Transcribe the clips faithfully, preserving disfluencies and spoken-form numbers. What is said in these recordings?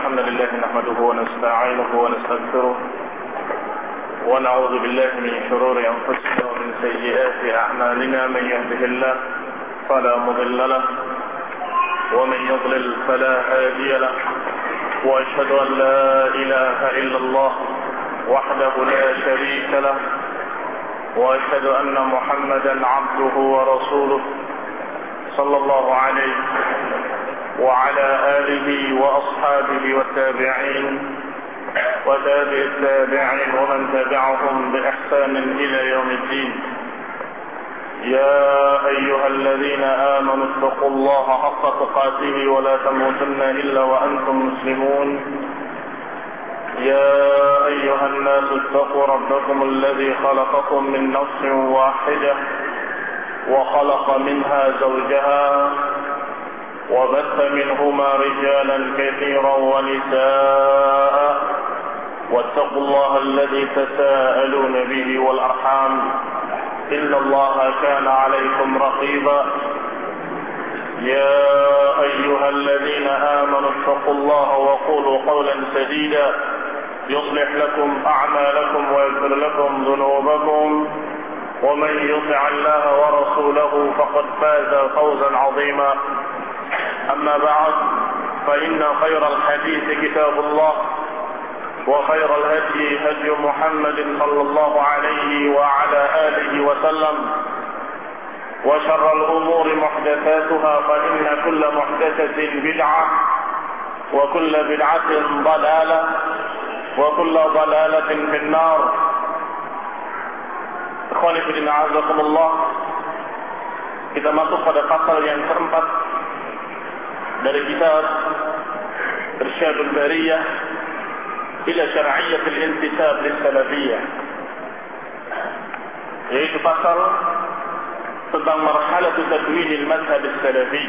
الحمد لله نحمده ونستعينه ونستغفره ونعوذ بالله من شرور أنفسنا ومن سيئات أعمالنا. من يهده الله فلا مضل له ومن يضلل فلا هادي له، وأشهد أن لا إله إلا الله وحده لا شريك له، وأشهد أن محمدا عبده ورسوله صلى الله عليه وعلى آله وأصحابه والتابعين وتابع التابعين ومن تبعهم بإحسان إلى يوم الدين. يا أيها الذين آمنوا اتقوا الله حق تقاته ولا تموتن إلا وأنتم مسلمون. يا أيها الناس اتقوا ربكم الذي خلقكم من نفس واحدة وخلق منها زوجها وبث منهما رجالا كثيرا ونساء، واتقوا الله الذي تساءلون به والأرحام إن الله كان عليكم رقيبا. يا أيها الذين آمنوا اتقوا الله وقولوا قولا سديدا يصلح لكم أعمالكم ويغفر لكم ذنوبكم، ومن يطع الله ورسوله فقد فاز فوزا عظيما. أما بعد، فإن خير الحديث كتاب الله، وخير الهدي هدي محمد صلى الله عليه وعلى آله وسلم، وشر الأمور محدثاتها، فإن كل محدثة بدعة وكل بدعة ضلالة وكل ضلالة في النار. Ikhwani fillah, a'azakumullah. Kita masuk pada pasal yang keempat dari kitab Irsyadul Bariyah ila Syar'iyyatil Intisab Lis-Salafiyyah, yaitu pasal tentang marhalatu tadwinil madhhab as-salafi,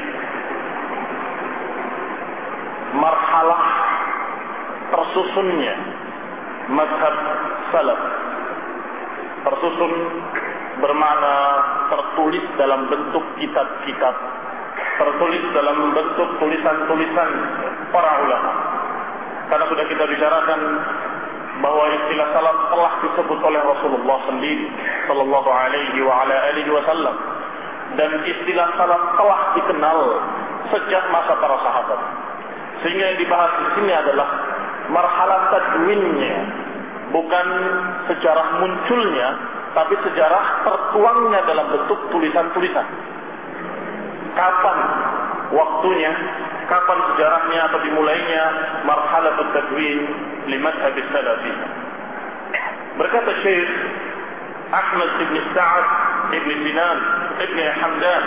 marhalah tersusunnya madhab salaf. Tersusun bermakna tertulis dalam bentuk kitab-kitab, tertulis dalam bentuk tulisan-tulisan para ulama. Karena sudah kita bicarakan bahwa istilah salaf telah disebut oleh Rasulullah sendiri sallallahu alaihi wa ala alihi wasallam, dan istilah salaf telah dikenal sejak masa para sahabat. Sehingga yang dibahas di sini adalah marhalah tadwinnya, bukan sejarah munculnya, tapi sejarah tertuangnya dalam bentuk tulisan-tulisan. Kapan waktunya, kapan sejarahnya atau dimulainya marhalatut tadwin li madhhab as-salafi. Berkata Syekh Ahmad ibn Sa'ad ibn Sinan ibn Hamdan,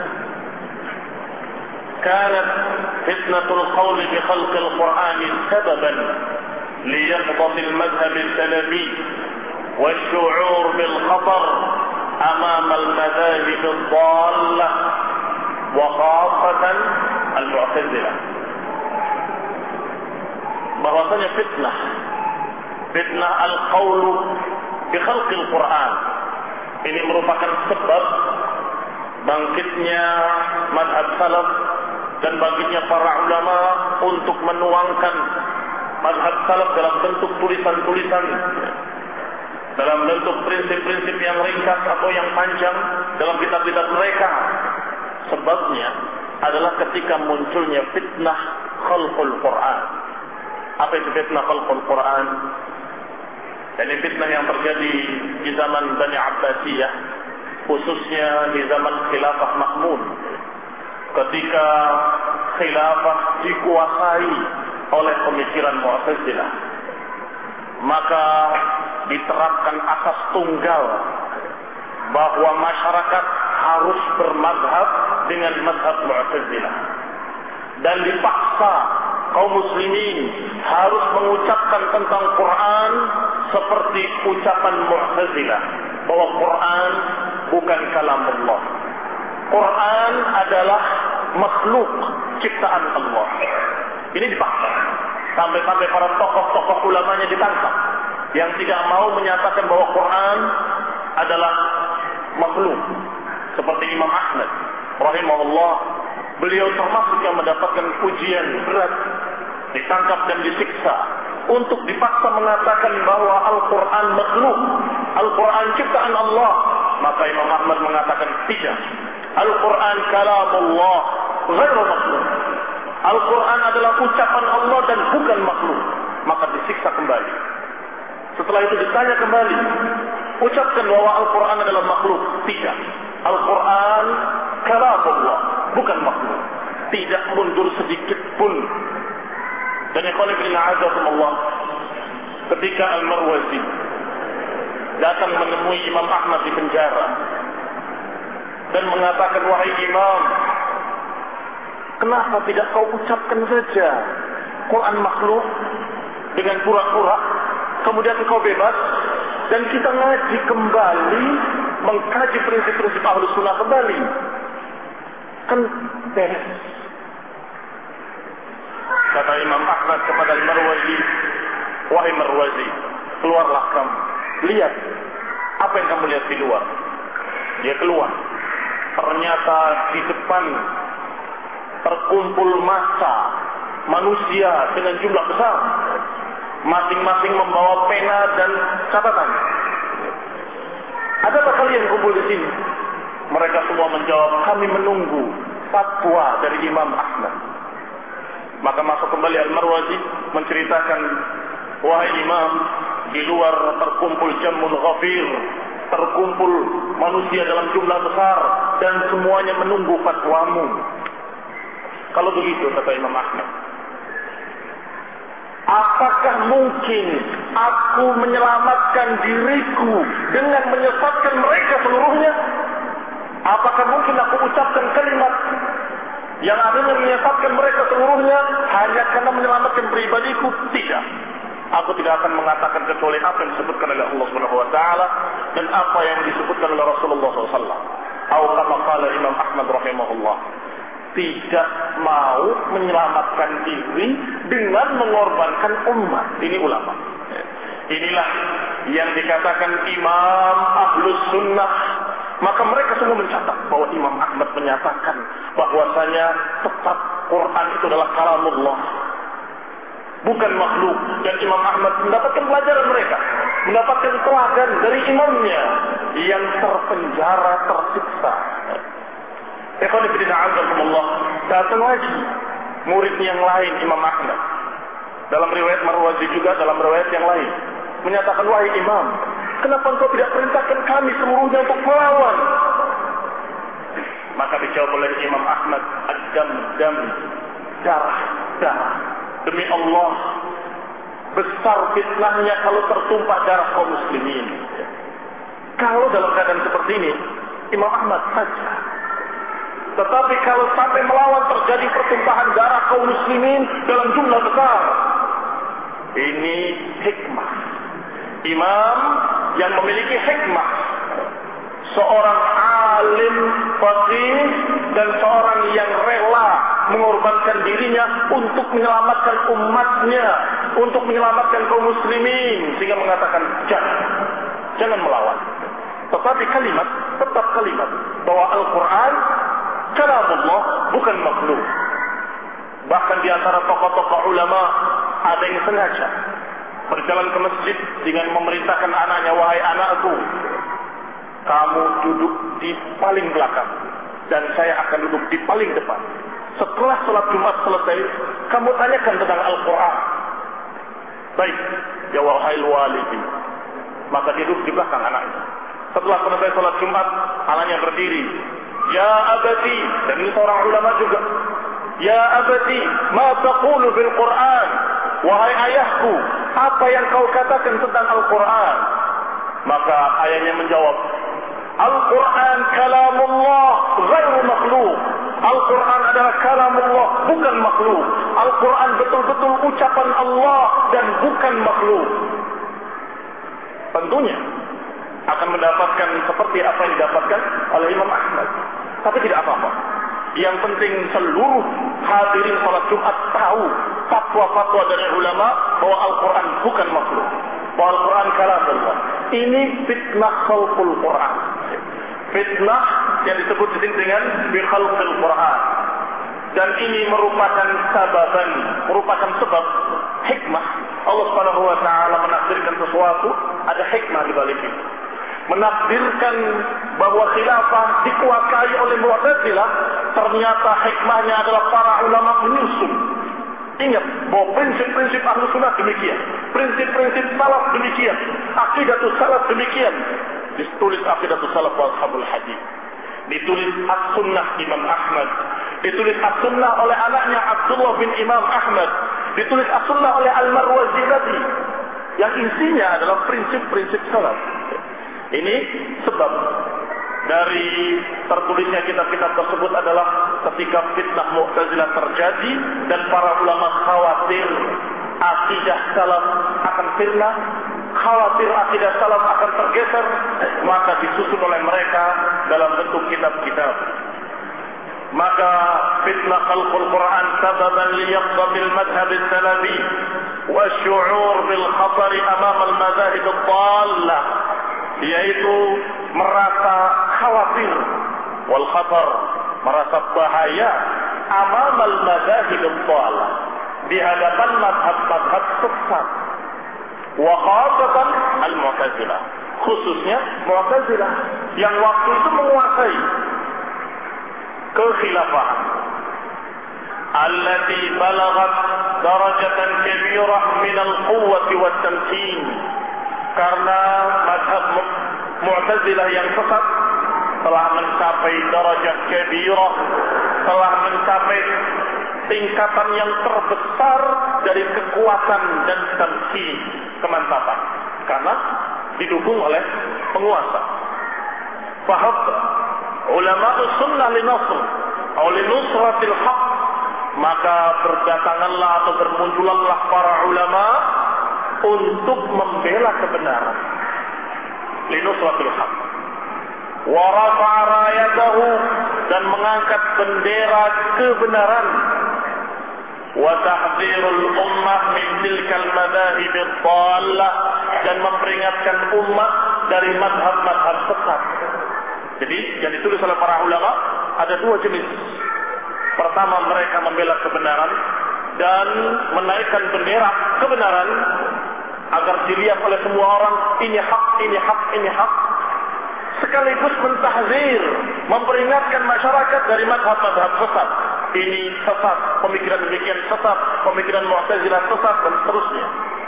كانت فتنة القول بخلق القرآن سببا ليقظة المذهب السلفي والشعور بالخطر أمام المذاهب الضالة وخاصة المعتزلة. bahwasanya fitnah fitnah al-qaulu bi khalqil Quran ini merupakan sebab bangkitnya madhab salaf dan bangkitnya para ulama untuk menuangkan madhab salaf dalam bentuk tulisan-tulisan, dalam bentuk prinsip-prinsip yang ringkas atau yang panjang dalam kitab-kitab mereka. Sebabnya adalah ketika munculnya fitnah khalqul Quran. Apa itu fitnah khalqul Quran? Ini fitnah yang terjadi di zaman Bani Abbasiyah, khususnya di zaman khilafah Ma'mun, ketika khilafah dikuasai oleh pemikiran Mu'tazilah, maka diterapkan asas tunggal bahwa masyarakat harus bermadhab dengan madhab Mu'tazilah, dan dipaksa kaum muslimin harus mengucapkan tentang Quran seperti ucapan Mu'tazilah, bahwa Quran bukan kalamullah. Quran adalah makhluk ciptaan Allah. Ini dipaksa. Sampai-sampai para tokoh-tokoh ulamanya ditangkap yang tidak mau menyatakan bahwa Quran adalah makhluk. Seperti Imam Ahmad rahimahullah, beliau termasuk yang mendapatkan pujian berat ditangkap dan disiksa untuk dipaksa mengatakan bahwa Al-Quran makhluk, Al-Quran ciptaan Allah, maka Imam Ahmad mengatakan tidak. Al-Quran kalamullah, ghairu makhluk. Al-Quran adalah ucapan Allah dan bukan makhluk. Maka disiksa kembali. Setelah itu ditanya kembali, ucapkan bahwa Al-Quran adalah makhluk. Tidak. Al-Quran kalamullah, bukan makhluk. Tidak mundur sedikit pun. Dan ikhwan fillah azakumullah, ketika Al-Marwazi datang menemui Imam Ahmad di penjara dan mengatakan, wahai Imam, kenapa tidak kau ucapkan saja Quran makhluk dengan pura-pura, kemudian kau bebas dan kita ngaji kembali, mengkaji prinsip-prinsip Ahlus Sunnah kembali, kan beres. Kata Imam Ahmad kepada Al-Marwazi, wahai Marwazi, keluarlah kamu, lihat apa yang kamu lihat di luar. Dia keluar, ternyata di depan terkumpul massa manusia dengan jumlah besar, masing-masing membawa pena dan catatan. Adakah kalian kumpul di sini? Mereka semua menjawab, kami menunggu fatwa dari Imam Ahmad. Maka masuk kembali Al-Marwazi menceritakan, wahai Imam, di luar terkumpul jamun ghafir, terkumpul manusia dalam jumlah besar dan semuanya menunggu fatwamu. Kalau begitu, kata Imam Ahmad, apakah mungkin aku menyelamatkan diriku dengan menyesatkan mereka seluruhnya? Apakah mungkin aku ucapkan kalimat yang adanya menyesatkan mereka seluruhnya hanya karena menyelamatkan pribadiku? Tidak. Aku tidak akan mengatakan kecuali apa yang disebutkan oleh Allah Subhanahu wa taala dan apa yang disebutkan oleh Rasulullah sallallahu alaihi wasallam. Atau kama qala Imam Ahmad rahimahullah, tidak mau menyelamatkan diri dengan mengorbankan umat. Ini ulama. Inilah yang dikatakan Imam Ahlus Sunnah. Maka mereka semua mencatat bahwa Imam Ahmad menyatakan bahwasanya tetap Quran itu adalah kalamullah, bukan makhluk. Dan Imam Ahmad mendapatkan pelajaran mereka, mendapatkan teladan dari imamnya yang terpenjara, tersiksa. Ikhwan fillah azakumullah, datang lagi murid yang lain Imam Ahmad. Dalam riwayat Marwazi juga, dalam riwayat yang lain menyatakan, wahai Imam, kenapa engkau tidak perintahkan kami seluruhnya untuk melawan? Maka dijawab oleh Imam Ahmad, ad-dam dam, darah darah. Demi Allah, besar fitnahnya kalau tertumpah darah kaum muslimin. Kalau dalam keadaan seperti ini, Imam Ahmad saja. Tetapi kalau sampai melawan terjadi pertumpahan darah kaum muslimin dalam jumlah besar, ini hikmah. Imam yang memiliki hikmah, seorang alim faqih dan seorang yang rela mengorbankan dirinya untuk menyelamatkan umatnya, untuk menyelamatkan kaum muslimin, sehingga mengatakan jangan, jangan melawan. Tetapi kalimat, tetap kalimat bahwa Al-Quran kalamullah, bukan makhluk. Bahkan di antara tokoh-tokoh ulama ada yang sengaja berjalan ke masjid dengan memerintahkan anaknya, wahai anakku, kamu duduk di paling belakang dan saya akan duduk di paling depan. Setelah sholat Jumat selesai, kamu tanyakan tentang Al-Quran. Baik, ya wahai walidi. Maka dia duduk di belakang anaknya. Setelah selesai sholat Jumat, anaknya berdiri. Ya abati, dan ini seorang ulama juga. Ya abati, ma taqulu bil Quran? Wahai ayahku, apa yang kau katakan tentang Al-Quran? Maka ayahnya menjawab, Al-Quran kalamullah, ghairu makhluk. Al-Quran adalah kalamullah, bukan makhluk. Al-Quran betul-betul ucapan Allah dan bukan makhluk. Tentunya akan mendapatkan seperti apa yang didapatkan oleh Imam Ahmad. Tapi tidak apa-apa. Yang penting seluruh hadirin salat Jumat tahu fatwa-fatwa dari ulama bahwa Al-Quran bukan makhluk, bahwa Al-Quran kalamullah. Ini fitnah khalqul Quran. Fitnah yang disebut di sini dengan bi khalqil Quran. Dan ini merupakan sababan, merupakan sebab hikmah. Allah Subhanahu wa taala menakdirkan sesuatu, ada hikmah di balik itu. Menakdirkan bahwa khilafah dikuasai oleh Mu'tazilah, ternyata hikmahnya adalah para ulama menyusun. Ingat bahwa prinsip-prinsip ahlu sunnah demikian, prinsip-prinsip salaf demikian, aqidatus salaf demikian. Ditulis aqidatus salaf wa ashabul hadis, ditulis as-sunnah Imam Ahmad, ditulis as-sunnah oleh anaknya Abdullah bin Imam Ahmad, ditulis as-sunnah oleh Al-Marwazi tadi, yang isinya adalah prinsip-prinsip salaf. Ini sebab dari tertulisnya kitab-kitab tersebut adalah ketika fitnah Mu'tazilah terjadi dan para ulama khawatir akidah salaf akan firnah, khawatir akidah salaf akan tergeser, maka disusun oleh mereka dalam bentuk kitab-kitab. Maka fitnah khalqul Quran sababan liyaqda bil madhhab as-salafi wa syu'ur bil khatar amama al madahib ad-dhallah, yaitu merasa khawatir, wal khatar, merasa bahaya, amama al madahib ad-dhallah, di hadapan madhab-madhab sesat, wa khasatan al-Mu'tazilah, khususnya Mu'tazilah yang waktu itu menguasai kekhilafahan, allati balagat darajatan kabirah min al-quwwati wat-tamkin, karena mazhab Mu'tazilah yang sesat telah mencapai darajat kabirah, telah mencapai tingkatan yang terbesar dari kekuatan dan tamkin, kemantapan, karena didukung oleh penguasa. Fahab ulama sunnah linasr atau linusratil haq, maka berdatanganlah atau bermunculanlah para ulama untuk membela kebenaran, linusratil haq, wa rafa'a rayatahu, dan mengangkat bendera kebenaran, wa tahdhirul ummah min tilkal madahib ad-dhallah, dan memperingatkan umat dari mazhab-mazhab sesat. Jadi yang ditulis oleh para ulama ada dua jenis. Pertama, mereka membela kebenaran dan menaikkan bendera kebenaran agar dilihat oleh semua orang, ini hak, ini hak, ini hak. Sekaligus mentahzir, memperingatkan masyarakat dari mazhab-mazhab sesat. Ini sesat, pemikiran demikian sesat, pemikiran Mu'tazilah sesat, dan seterusnya.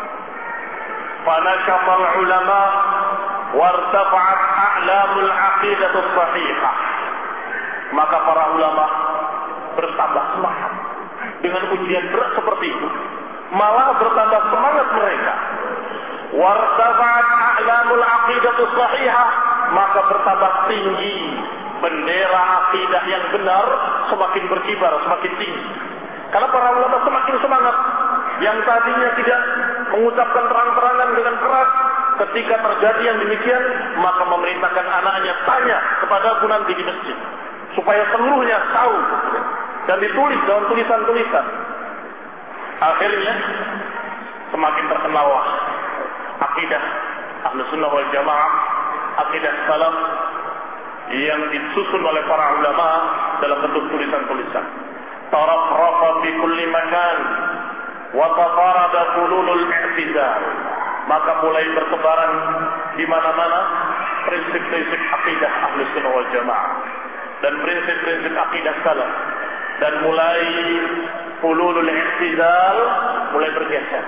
Fanashafal ulama wartafa'at a'lamul aqidatus sahihah, maka para ulama bertambah semangat dengan ujian berat seperti itu, malah bertambah semangat mereka. Wartafa'at a'lamul aqidatus sahihah, maka bertambah tinggi bendera akidah yang benar, semakin berkibar, semakin tinggi. Karena para ulama semakin semangat. Yang tadinya tidak mengucapkan terang-terangan dengan keras, ketika terjadi yang demikian, maka memerintahkan anaknya tanya kepada nanti di masjid, supaya seluruhnya tahu dan ditulis dalam tulisan-tulisan. Akhirnya semakin terkenallah akidah Ahlus Sunnah wal Jamaah, akidah salaf yang disusun oleh para ulama dalam bentuk tulisan-tulisan. Tarafrafa fi kulli makan wa tafarada fululul i'tizal, maka mulai bertebaran di mana-mana prinsip-prinsip akidah Ahlus Sunnah wal Jamaah dan prinsip-prinsip akidah salaf, dan mulai fululul i'tizal, mulai bergeser.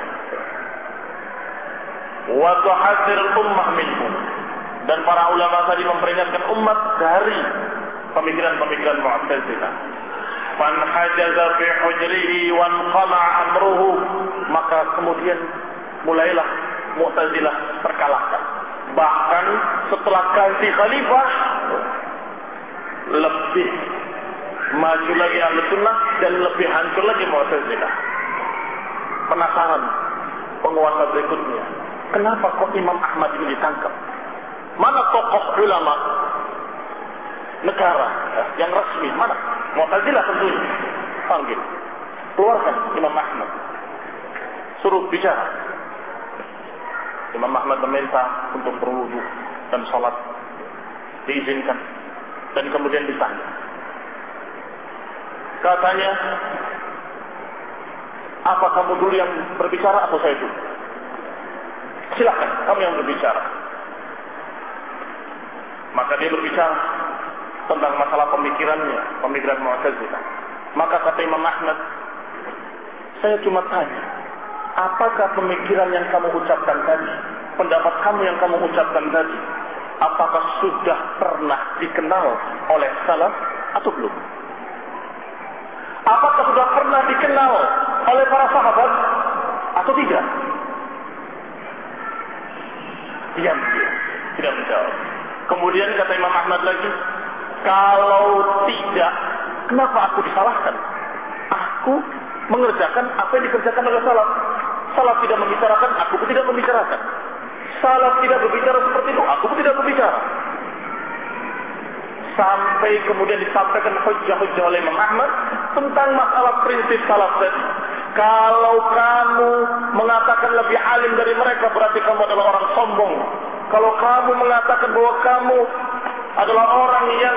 Wa tuhadzir ummah minhu, dan para ulama tadi memperingatkan umat dari pemikiran-pemikiran Mu'tazilah. Fanhajaza fi hujrihi wa anqama amruhu, maka kemudian mulailah Mu'tazilah terkalahkan. Bahkan setelah ganti khalifah, lebih maju lagi Ahlus Sunnah dan lebih hancur lagi Mu'tazilah. Penasaran penguasa berikutnya, kenapa kok Imam Ahmad ini ditangkap? Mana tokoh ulama negara yang resmi? Mana? Mu'tazilah tentunya. Panggil, keluarkan Imam Ahmad, suruh bicara. Imam Ahmad meminta untuk berwudu dan sholat, diizinkan, dan kemudian ditanya, Katanya, apa kamu dulu yang berbicara atau saya dulu? Silakan, kamu yang berbicara. Maka dia berbicara tentang masalah pemikirannya, pemikiran Mu'tazilah. Maka kata Imam Ahmad, saya cuma tanya, apakah pemikiran yang kamu ucapkan tadi, pendapat kamu yang kamu ucapkan tadi, apakah sudah pernah dikenal oleh salaf atau belum? Apakah sudah pernah dikenal oleh para sahabat atau tidak? Diam dia, tidak menjawab. Kemudian kata Imam Ahmad lagi, kalau tidak, kenapa aku disalahkan? Aku mengerjakan apa yang dikerjakan oleh salaf. Salaf tidak membicarakan, aku pun tidak membicarakan. Salaf tidak berbicara seperti itu, aku pun tidak berbicara. Sampai kemudian disampaikan hujjah-hujjah oleh Imam Ahmad tentang masalah prinsip salaf tadi. Kalau kamu mengatakan lebih alim dari mereka, berarti kamu adalah orang sombong. Kalau kamu mengatakan bahwa kamu adalah orang yang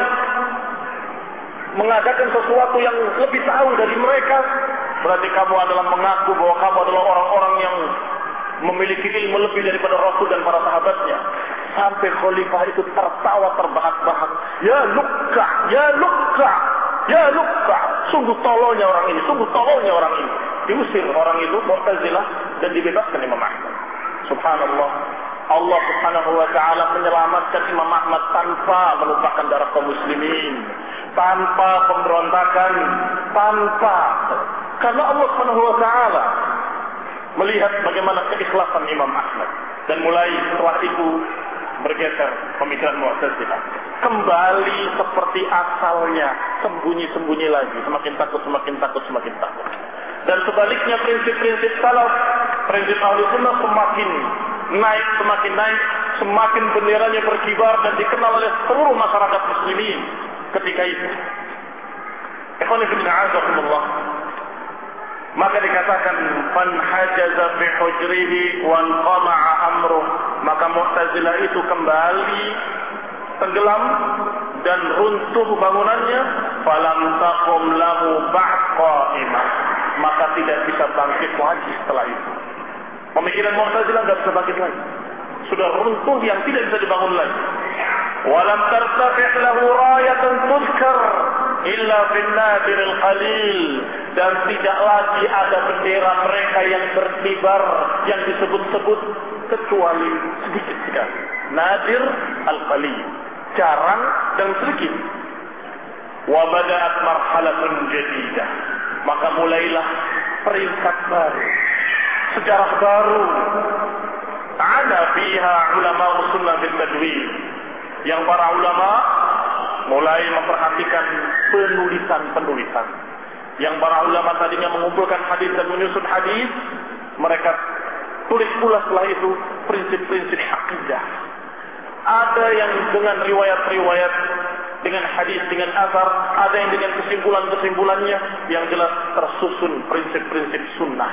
mengadakan sesuatu yang lebih tahu dari mereka, berarti kamu adalah mengaku bahwa kamu adalah orang-orang yang memiliki ilmu lebih daripada Rasul dan para sahabatnya. Sampai khalifah itu tertawa terbahak-bahak. Ya lukka, ya lukka, ya lukka. Sungguh tololnya orang ini, sungguh tololnya orang ini. Diusir orang itu, Mu'tazilah, dan dibebaskan Imam Ahmad. Subhanallah. Allah subhanahu wa ta'ala menyelamatkan Imam Ahmad tanpa melupakan darah kaum muslimin, tanpa pemberontakan, tanpa. Karena Allah subhanahu wa ta'ala melihat bagaimana keikhlasan Imam Ahmad. Dan mulai setelah itu bergeser pemikiran Mu'tazilah. Kembali seperti asalnya, sembunyi-sembunyi lagi. Semakin takut, semakin takut, semakin takut. Dan sebaliknya prinsip-prinsip salaf, prinsip ahli sunnah semakin naik, semakin naik, semakin benderanya berkibar dan dikenal oleh seluruh masyarakat muslimin ketika itu. Ikhwani fillah a'azakumullah. Maka dikatakan fan hajaza fi hujrihi wa anqama'a amruh. Maka Mu'tazilah itu kembali tenggelam dan runtuh bangunannya. Falam taqum lahu ba'd qa'imah. Maka tidak bisa bangkit lagi setelah itu. Pemikiran Mu'tazilah tidak bisa bangkit lagi. Sudah runtuh yang tidak bisa dibangun lagi. Walam tartafi' lahu rayatun tudkar illa fil nadiril qalil. Dan tidak lagi ada bendera mereka yang berkibar, yang disebut-sebut, kecuali sedikit sekali. Nadir al-qalil, jarang dan sedikit. Wa bada'at marhalatun jadidah. Maka mulailah peringkat baru, sejarah baru. Ada fiha ulama sunnah bil tadwin, yang para ulama mulai memperhatikan penulisan-penulisan. Yang para ulama tadinya mengumpulkan hadis dan menyusun hadis, mereka tulis pula setelah itu prinsip-prinsip akidah. Ada yang dengan riwayat-riwayat, dengan hadis, dengan asar, ada yang dengan kesimpulan-kesimpulannya, yang jelas tersusun prinsip-prinsip sunnah.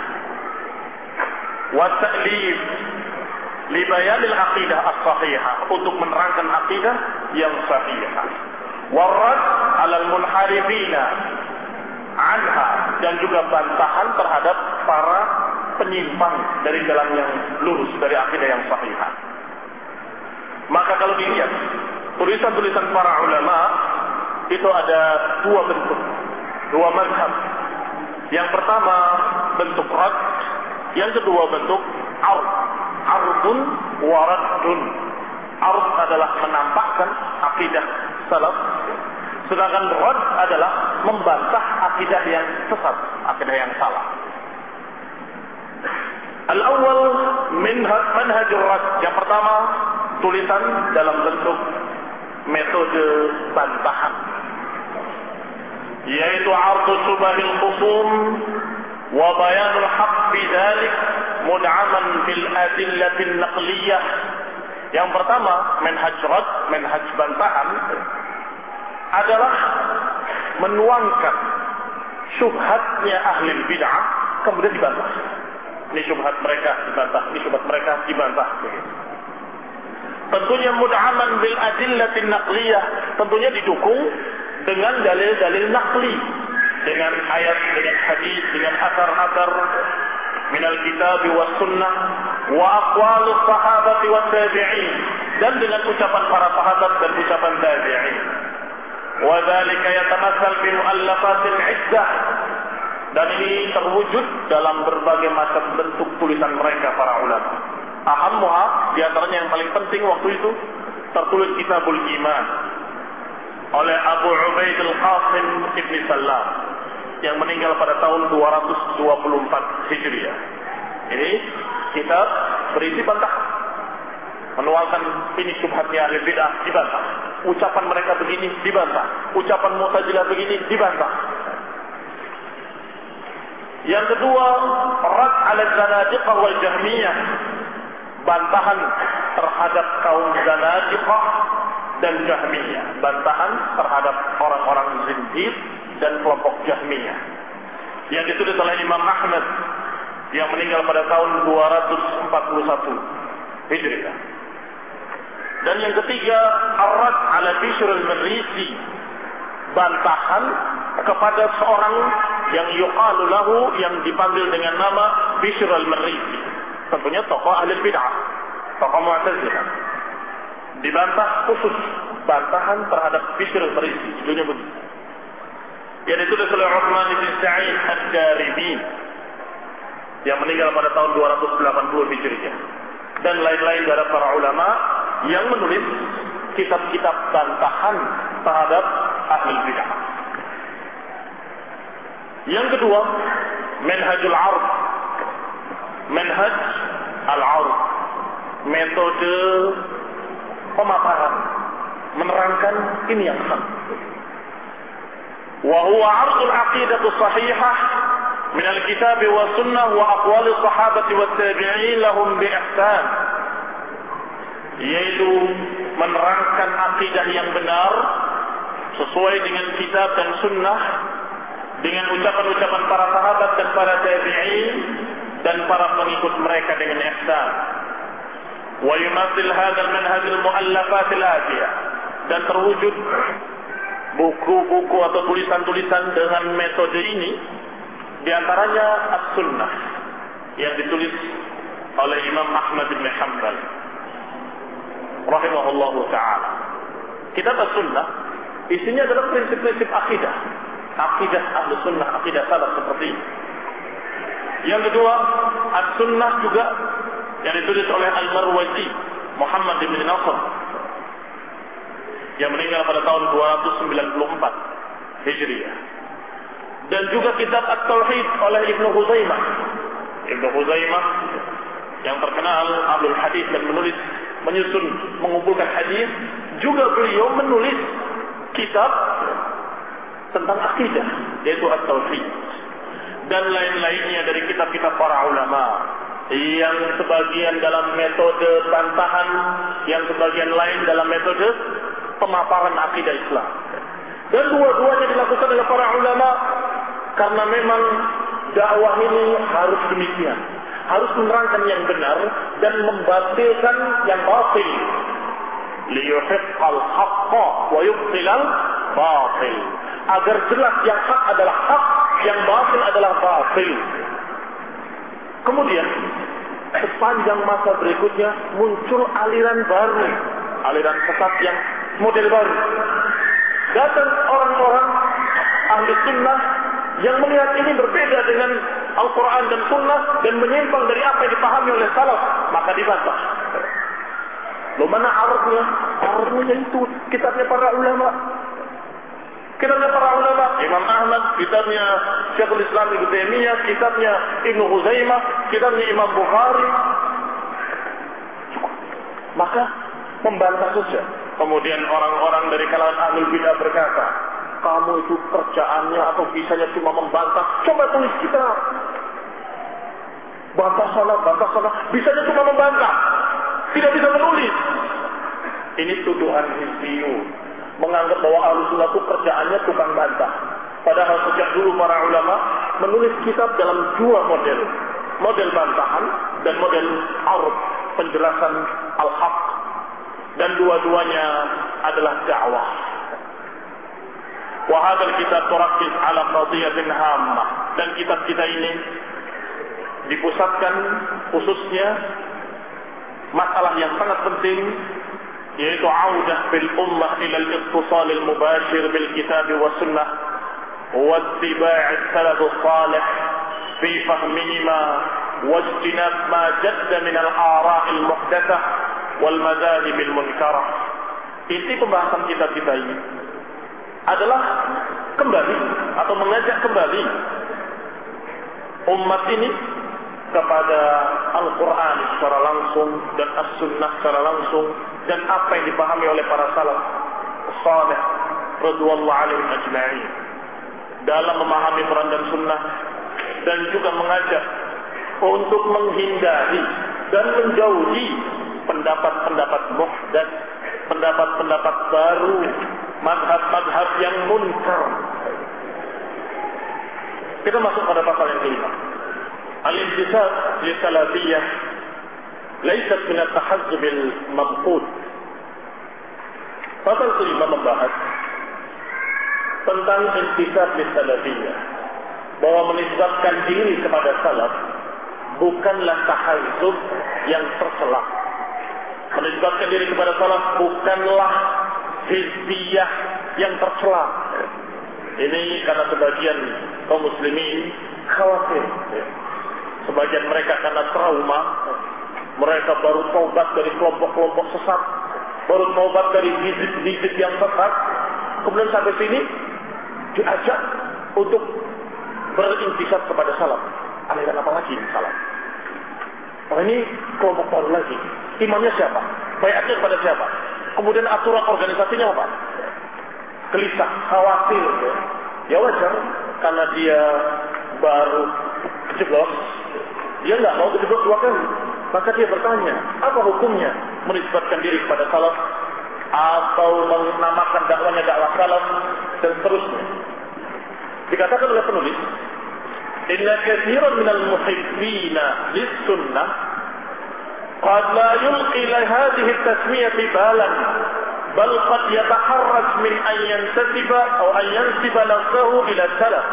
Wa ta'lif li bayanil aqidah as-sahihah, untuk menerangkan akidah yang sahihah. Wa rad 'alal munharifina anha, dan juga bantahan terhadap para penyimpang dari jalan yang lurus, dari akidah yang sahihah. Maka kalau dilihat tulisan-tulisan para ulama itu ada dua bentuk, dua mazhab. Yang pertama bentuk rad, yang kedua bentuk ard. Ardun wa raddun. Ard adalah menampakkan akidah salaf, sedangkan rad adalah membantah akidah yang sesat, akidah yang salah. Al-awwal minhaj manhajur rad. Yang pertama tulisan dalam bentuk metode bantahan, yaitu ardu subahil khusum wa bayanul haqq bidzalik mud'aman bil adillatin naqliyah. Yang pertama manhaj rad, manhaj bantahan, adalah menuangkan syubhatnya ahli bid'ah kemudian dibantah. Ini syubhat mereka dibantah, ini syubhat mereka dibantah. Tentunya mud'aman bil adillatin naqliyah, tentunya didukung dengan dalil-dalil naqli, dengan ayat, dengan hadis, dengan asar-asar minal kitab wa sunnah wa aqwalus sahabati wa tabi'in, dan dengan ucapan para sahabat dan ucapan tabi'in. Wa dzalika yatamassal fi mu'allafatil 'iddah, dan ini terwujud dalam berbagai macam bentuk tulisan mereka para ulama. Ahammuha, di antaranya yang paling penting waktu itu tertulis Kitabul Iman oleh Abu Ubaid al-Qasim Ibn Salam yang meninggal pada tahun dua ratus dua puluh empat Hijriah. Ini kitab berisi bantah, menuangkan ini syubhatnya ahli bid'ah, dibantah. Ucapan mereka begini, dibantah. Ucapan Mu'tazilah begini, dibantah. Yang kedua, rad 'ala zanadiqah wal jahmiyah, bantahan terhadap kaum zanadiqah dan jahmiyah, bantahan terhadap orang-orang zindiq dan kelompok jahmiyah, yang ditulis oleh Imam Ahmad yang meninggal pada tahun dua ratus empat puluh satu Hijriah. Dan yang ketiga, ar-rad 'ala Bishr al-Marisi, bantahan kepada seorang yang yuqalu lahu, yang dipanggil dengan nama Bishr al-Marisi, tentunya tokoh ahli bid'ah, tokoh Mu'tazilah. Dibantah khusus, bantahan terhadap Bishr al-Marisi, judulnya begitu, yang ditulis oleh Uthman bin Sa'id ad-Darimi yang meninggal pada tahun dua ratus delapan puluh Hijriah, dan lain-lain dari para ulama yang menulis kitab-kitab bantahan terhadap ahli bid'ah. Yang kedua, manhajul 'ard, manhaj al-'ard, metode pemaparan, menerangkan ini yang hak. Wa huwa 'ardul aqidatu shahihah min al-kitab wa sunnah wa aqwali sahabati wa tabi'in lahum bi ihsan, yaitu menerangkan akidah yang benar sesuai dengan kitab dan sunnah, dengan ucapan-ucapan para sahabat dan para tabi'in dan para pengikut mereka dengan ihsan. Wa yumathil hadzal manhaj al-mu'allafat al-atiyah, dan terwujud buku-buku atau tulisan-tulisan dengan metode ini, di antaranya As-Sunnah yang ditulis oleh Imam Ahmad bin Hanbal rahimahullahu ta'ala. Kitab As-Sunnah isinya adalah prinsip-prinsip akidah, akidah ahli sunnah, akidah salaf seperti ini. Yang kedua, As-Sunnah juga yang ditulis oleh Al-Marwazi Muhammad bin Nasr yang meninggal pada tahun dua ratus sembilan puluh empat Hijriah. Dan juga kitab At-Tauhid oleh Ibnu Huzaimah. Ibnu Huzaimah yang terkenal ahlul hadis dan menulis, menyusun, mengumpulkan hadis, juga beliau menulis kitab tentang akidah, yaitu At-Tauhid, dan lain-lainnya dari kitab-kitab para ulama, yang sebagian dalam metode bantahan, yang sebagian lain dalam metode pemaparan akidah Islam. Dan dua-duanya dilakukan oleh para ulama karena memang dakwah ini harus demikian, harus menerangkan yang benar dan membatilkan yang batil. Liyuhiqqal haqqa wa yubtilal batil, agar jelas yang hak adalah hak, yang batil adalah batil. Kemudian sepanjang masa berikutnya muncul aliran baru, aliran sesat yang model baru. Datang orang-orang ahli sunnah yang melihat ini berbeda dengan Al-Quran dan sunnah dan menyimpang dari apa yang dipahami oleh salaf, maka dibantah. Loh, mana arahnya? Arahnya itu kitabnya para ulama. Kitabnya para ulama, Imam Ahmad, kitabnya Syekhul Islam Ibnu Taimiyah, kitabnya Ibnu Huzaimah, kitabnya Imam Bukhari. Maka membantah saja. Kemudian orang-orang dari kalangan ahlul bidah berkata, kamu itu kerjaannya atau bisanya cuma membantah, coba tulis kitab. Bantah sana, bantah sana, bisanya cuma membantah, tidak bisa menulis. Ini tuduhan hizbiyun, menganggap bahwa ahlus sunnah itu kerjaannya tukang bantah. Padahal sejak dulu para ulama menulis kitab dalam dua model, model bantahan dan model arud, penjelasan al-haq, dan dua-duanya adalah dakwah. wa hadzal kitab turakkis ala qadiyatin hammah, dan kitab kita ini dipusatkan khususnya masalah yang sangat penting, yaitu audah bil ummah ila al-ittisal al-mubashir bil kitab wa sunnah wa ittiba' as-salaf as-salih fi fahmihima wa ijtinab ma jadda min al-ara' al-muhdatsah wal madahib al-munkarah. Inti pembahasan kita-kita ini adalah kembali atau mengajak kembali umat ini kepada Al-Quran secara langsung dan As-Sunnah secara langsung, dan apa yang dipahami oleh para salaf salih radhiyallahu alaihim ajma'in dalam memahami Quran dan Sunnah, dan juga mengajak untuk menghindari dan menjauhi pendapat-pendapat muhdats, pendapat-pendapat baru, mazhab-mazhab yang munkar. Kita masuk pada pasal yang kelima. Al-intisab li salafiyah laysat min at-tahazzub al-mamqut. Pasal kelima membahas tentang intisab li salafiyah, bahwa menisbatkan diri kepada salaf bukanlah tahazzub yang tercela. Menisbatkan diri kepada salaf bukanlah hizbiyah yang tercela. Ini karena sebagian kaum muslimin khawatir, sebagian mereka karena trauma, mereka baru taubat dari kelompok-kelompok sesat, baru taubat dari hizib-hizib yang sesat, kemudian sampai sini diajak untuk berintisab kepada salaf. Aliran apa lagi ini salaf? Oh, ini kelompok baru lagi. Imamnya siapa? Bayatnya kepada siapa? Kemudian aturan organisasinya apa? Gelisah, khawatir. Ya, ya wajar, karena dia baru kejeblos. Dia nggak mau kejeblos dua kali. Maka dia bertanya, apa hukumnya menisbatkan diri kepada salaf atau menamakan dakwanya dakwah salaf dan seterusnya. Dikatakan oleh penulis, inna katsiran minal muhibbina lis-sunnah qad la yulqi li hadhihi at-tasmiyati balan bal qad yataharraj min an yantasiba aw an yansiba nafsahu ila salaf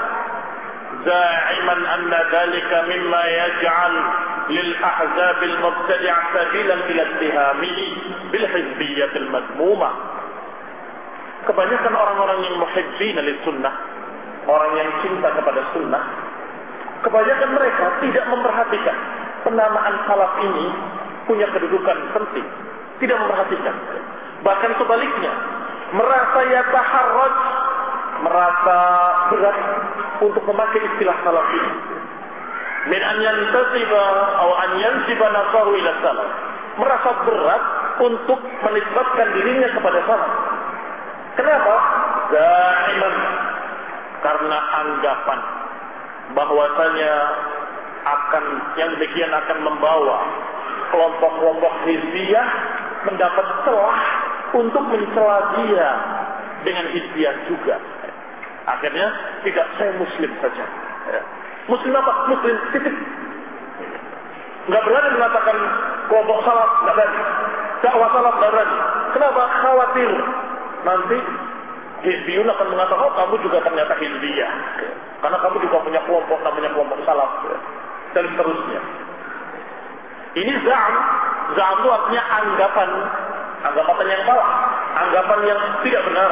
za'iman anna dhalika mimma yaj'al lil ahzab al-mubtadi' sabilan ila ittihamihi bil hizbiyyah al-madmumah. Kebanyakan orang-orang yang muhibbina lis-sunnah, orang yang cinta kepada sunnah, kebanyakan mereka tidak memperhatikan penamaan salaf ini punya kedudukan penting, tidak memperhatikan. Bahkan sebaliknya, merasa yataharraj, merasa berat untuk memakai istilah salaf ini. Min an yantasiba atau an yansiba nafsahu ila salaf. Merasa berat untuk menisbatkan dirinya kepada salaf. Kenapa? Za'iman, karena anggapan bahwasanya akan yang demikian akan membawa kelompok-kelompok hizbiyah mendapat celah untuk mencela dia dengan hizbiyah juga. Akhirnya tidak saya muslim saja. Muslim apa? Muslim titik. Enggak berani mengatakan kelompok salaf, enggak berani. Dakwah salaf enggak berani. Kenapa? Khawatir nanti hizbiyun akan mengatakan, oh kamu juga ternyata hizbiyah, karena kamu juga punya kelompok namanya kelompok salaf, dan seterusnya. Ini za'am. Za'am itu artinya anggapan, anggapan yang salah, anggapan yang tidak benar.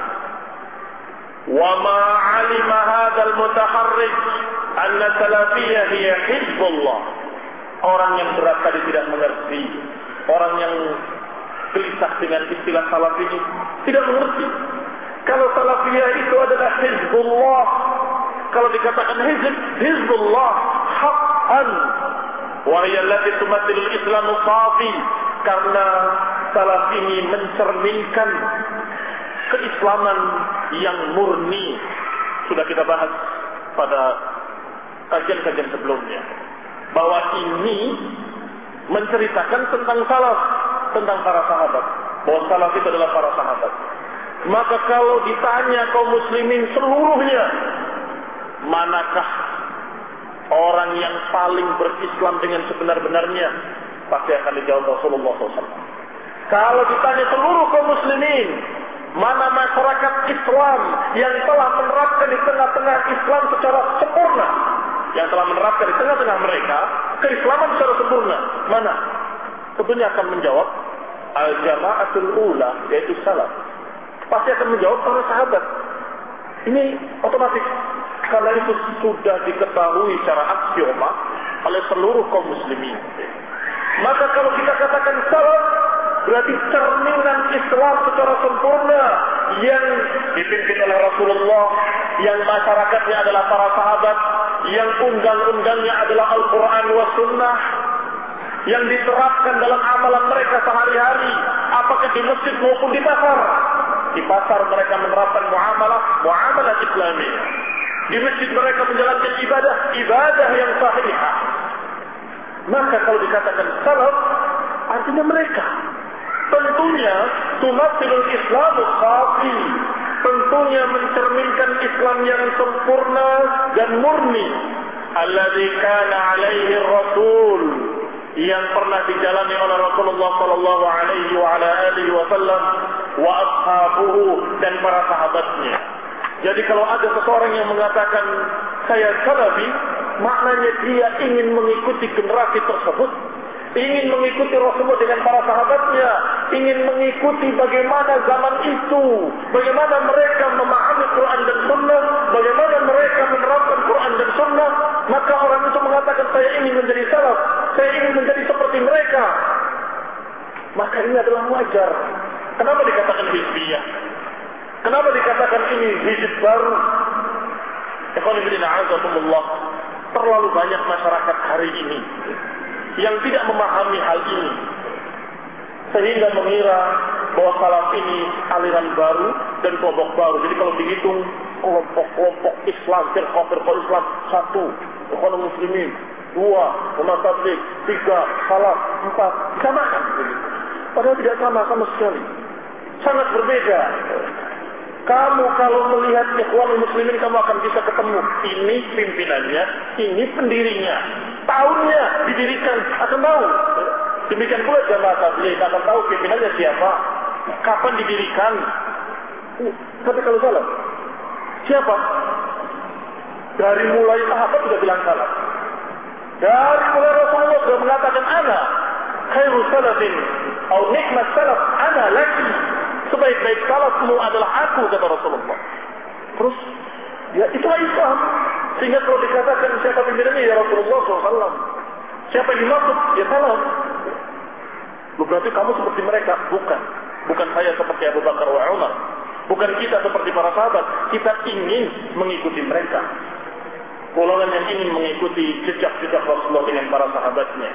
Wa ma 'alima hadzal mutaharrij anna salafiyah hiya hizbullah. Orang yang berat tadi tidak mengerti, orang yang gelisah dengan istilah salaf ini tidak mengerti kalau salafiyah itu adalah hizbullah. Kalau dikatakan hizb, hizbullah haqqan wa hiya allati tumathilu al-islam safi, karena salaf ini mencerminkan keislaman yang murni. Sudah kita bahas pada kajian-kajian sebelumnya bahwa ini menceritakan tentang salaf, tentang para sahabat, bahwa salaf itu adalah para sahabat. Maka kalau ditanya kaum muslimin seluruhnya, manakah orang yang paling berislam dengan sebenar-benarnya, pasti akan dijawab Rasulullah shallallahu alaihi wasallam. Kalau ditanya seluruh kaum muslimin, Mana masyarakat Islam yang telah menerapkan di tengah-tengah Islam secara sempurna, yang telah menerapkan di tengah-tengah mereka keislaman secara sempurna? Mana? Tentunya akan menjawab al-jama'atul ula, yaitu salaf. Pasti akan menjawab para sahabat. Ini otomatis, karena itu sudah diketahui secara aksioma oleh seluruh kaum muslimin. Maka kalau kita katakan salaf, berarti cerminan Islam secara sempurna yang dipimpin oleh Rasulullah, yang masyarakatnya adalah para sahabat, yang undang-undangnya adalah Al-Quran wa Sunnah, yang diterapkan dalam amalan mereka sehari-hari, apakah di masjid maupun di pasar. Di pasar mereka menerapkan muamalah, muamalah Islami. Di masjid mereka menjalankan ibadah, ibadah yang sahihah. Maka kalau dikatakan salaf, artinya mereka. Tentunya tumathilul Islamu khafi, tentunya mencerminkan Islam yang sempurna dan murni, alladzi kana alaihi rasul, yang pernah dijalani oleh Rasulullah sallallahu alaihi wa ala alihi wasallam wa ashabuhu, dan para sahabatnya. Jadi kalau ada seseorang yang mengatakan saya salafi, maknanya dia ingin mengikuti generasi tersebut, ingin mengikuti Rasulullah dengan para sahabatnya, ingin mengikuti bagaimana zaman itu, bagaimana mereka memahami Quran dan Sunnah, bagaimana mereka menerapkan Quran dan Sunnah. Maka orang itu mengatakan saya ingin menjadi salaf, saya ingin menjadi seperti mereka. Maka ini adalah wajar. Kenapa dikatakan hizbiyah? Kenapa dikatakan ini hizb baru? Ikhwan fillah a'azakumullah, terlalu banyak masyarakat hari ini yang tidak memahami hal ini, sehingga mengira bahwa salaf ini aliran baru dan kelompok baru. Jadi kalau dihitung kelompok-kelompok Islam, firqah-firqah Islam, satu, ikhwan muslimin, dua, umat tabligh, tiga, salaf, empat, disamakan. Padahal tidak sama sama sekali, sangat berbeda. Kamu kalau melihat ikhwan muslimin, kamu akan bisa ketemu ini pimpinannya, ini pendirinya, tahunnya didirikan, akan tahu. Demikian pula jamaah tabligh akan tahu pimpinannya siapa, kapan didirikan. Uh, tapi kalau salaf, siapa? Dari mulai sahabat sudah bilang salaf. Dari mulai Rasulullah sudah mengatakan ana khairu salafin atau nikmat salaf ana laki. Sebaik-baik salafmu adalah aku, kata Rasulullah. Terus, ya itulah Islam. Sehingga kalau dikatakan siapa pimpinannya, ya Rasulullah shallallahu alaihi wasallam. Siapa yang dimaksud? Ya salaf. Berarti kamu seperti mereka? Bukan. Bukan saya seperti Abu Bakar wa Umar. Bukan kita seperti para sahabat. Kita ingin mengikuti mereka. Golongan yang ingin mengikuti jejak-jejak Rasulullah dengan para sahabatnya.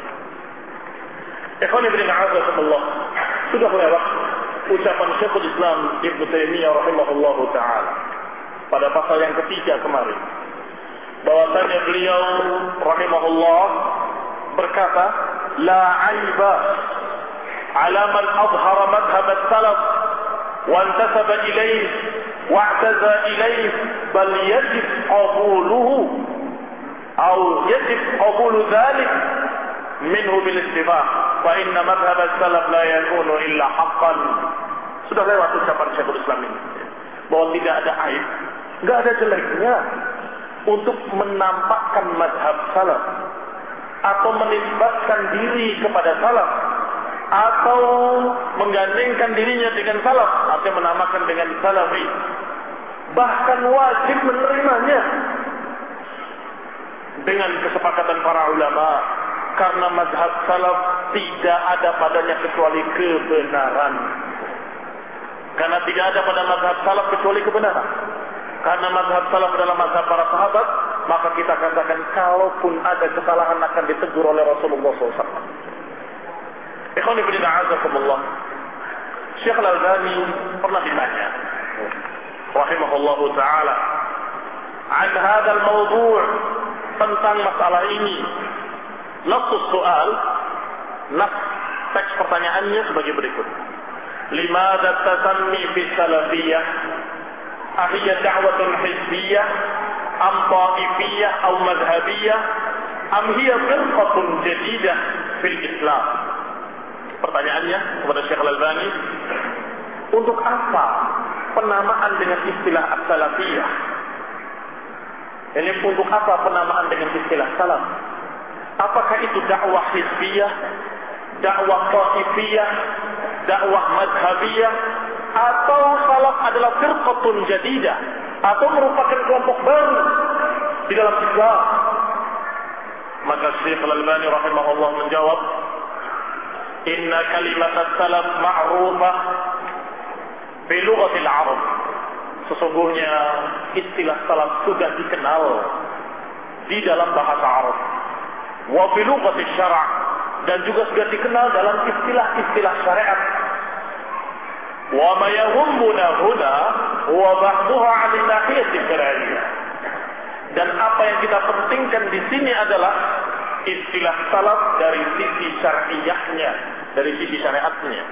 Ikhwan fillah a'azakumullah, sudah lewat ucapan Syekhul Islam Ibnu Taimiyah rahimahullahu taala pada pasal yang ketiga kemarin, bahwasanya beliau rahimahullah berkata, la aiba ala man adhara madhhab as-salaf wa intasaba ilayhi wa i'taza ilayhi, bal yajib qabuluhu aw yajib qabulu dhalik minhu bil istibah, fa inna madhhab as-salaf la yakunu illa haqqan. Sudah lewat ucapan Syekhul Islam ini, bahwa tidak ada aib, enggak ada jeleknya untuk menampakkan madhab salaf, atau menisbatkan diri kepada salaf, atau menggandengkan dirinya dengan salaf, atau menamakan dengan salafi. Bahkan wajib menerimanya dengan kesepakatan para ulama, karena mazhab salaf tidak ada padanya kecuali kebenaran. Karena tidak ada pada mazhab salaf kecuali kebenaran. Karena mazhab salaf adalah mazhab para sahabat, maka kita katakan kalaupun ada kesalahan akan ditegur oleh Rasulullah shallallahu alaihi wasallam. Ikhwan fillah a'azakumullah, Syekh Al-Albani pernah ditanya rahimahullahu taala an hadzal mawdu', tentang masalah ini. Nafsus soal, nafs teks pertanyaannya sebagai berikut. Limadha tasammi fi salafiyah? Ahiyya da'watun hizbiyah am ta'ifiyah atau madhabiyah am hiya firqatun jadidah fil Islam? Pertanyaannya kepada Syekh Al-Albani, Untuk apa penamaan dengan istilah as-salafiyah? Ini untuk apa penamaan dengan istilah salaf? Apakah itu dakwah hizbiyah, dakwah taifiyah, dakwah madhabiyah, atau salaf adalah firqatun jadidah, atau merupakan kelompok baru di dalam Islam? Maka Syekh Al-Albani rahimahullah menjawab, inna kalimat as-salaf ma'rufah fi lughatil Arab. Sesungguhnya istilah salaf sudah dikenal di dalam bahasa Arab. Wa fi lughatil syara', dan juga sudah dikenal dalam istilah-istilah syariat. Wa ma yahummuna huna wa ba'daha 'ala an-nahiyati syar'iyyah. Dan apa yang kita pentingkan di sini adalah istilah salaf dari sisi syar'iyyahnya, dari sisi syariatnya.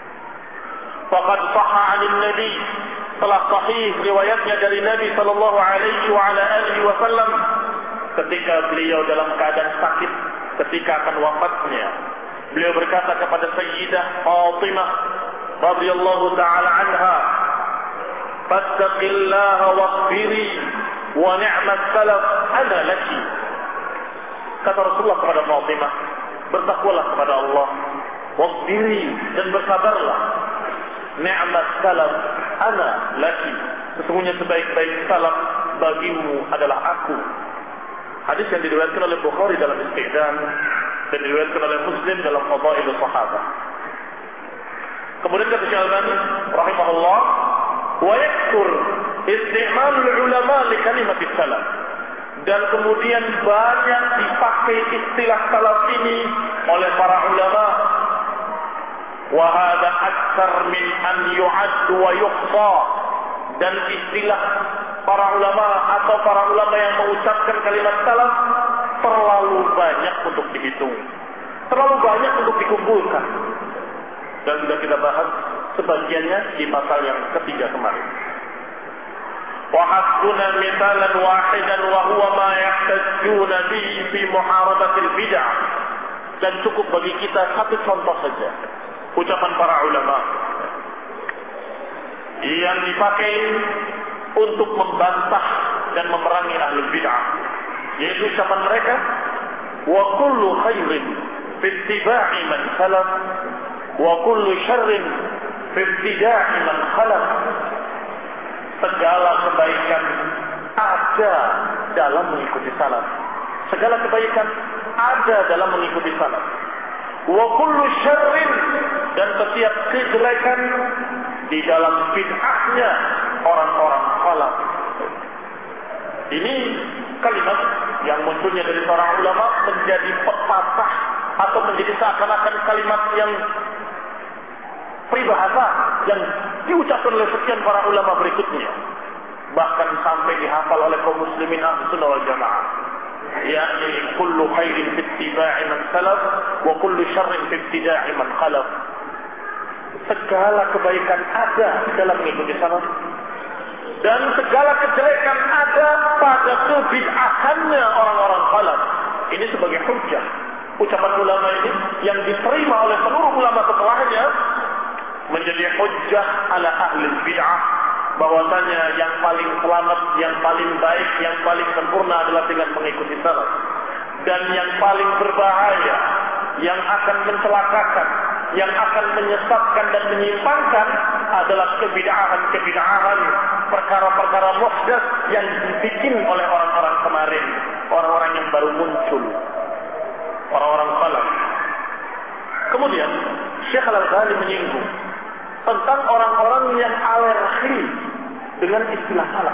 Faqad sahha 'anil nabi, telah sahih riwayatnya dari Nabi sallallahu alaihi wa ala alihi wasallam ketika beliau dalam keadaan sakit, ketika akan wafatnya, beliau berkata kepada Sayyidah Fatimah radhiyallahu taala anha, fattaqillaha wasbiri wa ni'mat salaf ana laki. Kata Rasulullah kepada Fatimah, bertakwalah kepada Allah, wasbiri, dan bersabarlah, ni'mat salaf ana laki, sesungguhnya sebaik-baik salaf bagimu adalah aku. Hadis yang diriwayatkan oleh Bukhari dalam Istiqdan dan diriwayatkan oleh Muslim dalam Fadailus Sahabah. Kemudian kata Syekh Al-Albani rahimahullah, wa yakthur isti'malul ulama li kalimat salaf, dan kemudian banyak dipakai istilah salaf ini oleh para ulama. Wa hadha aktsar min an yu'ad wa yuhsa, dan istilah para ulama atau para ulama yang mengucapkan kalimat salaf terlalu banyak untuk dihitung, terlalu banyak untuk dikumpulkan, dan sudah kita bahas sebagiannya di pasal yang ketiga kemarin. Wa hasbuna mithalan wahidan wa huwa ma yahtajuna bihi fi muharabatil bid'ah, dan cukup bagi kita satu contoh saja ucapan para ulama yang dipakai untuk membantah dan memerangi ahlul bid'ah, yaitu ucapan mereka, wa kullu khairin fi ittiba'i man khalaf wa kullu syarrin fi ibtida'i man khalaf. Segala kebaikan ada dalam mengikuti salaf, segala kebaikan ada dalam mengikuti salaf. Wa kullu syarrin, dan setiap kejelekan di dalam bid'ahnya orang-orang khalaf. Ini kalimat yang munculnya dari seorang ulama menjadi pepatah atau menjadi seakan-akan kalimat yang peribahasa yang diucapkan oleh sekian para ulama berikutnya, bahkan sampai dihafal oleh kaum muslimin ahli sunnah wal jamaah, yakni kullu khairin fi ittiba'i man salaf wa kullu syarrin fi ibtida'i man khalaf. Segala kebaikan ada dalam mengikuti salaf, dan segala kejelekan ada pada kebid'ahannya orang-orang khalaf. Ini sebagai hujjah. Ucapan ulama ini yang diterima oleh seluruh ulama setelahnya menjadi hujjah ala ahli bid'ah, bahwasanya yang paling selamat, yang paling baik, yang paling sempurna adalah dengan mengikuti salaf, dan yang paling berbahaya, yang akan mencelakakan, yang akan menyesatkan dan menyimpangkan adalah kebid'ahan-kebid'ahan, perkara-perkara muhdatsah yang dibikin oleh orang-orang kemarin, orang-orang yang baru muncul, orang-orang khalaf. Kemudian Syekh Al-Albani menyinggung tentang orang-orang yang alergi dengan istilah salaf.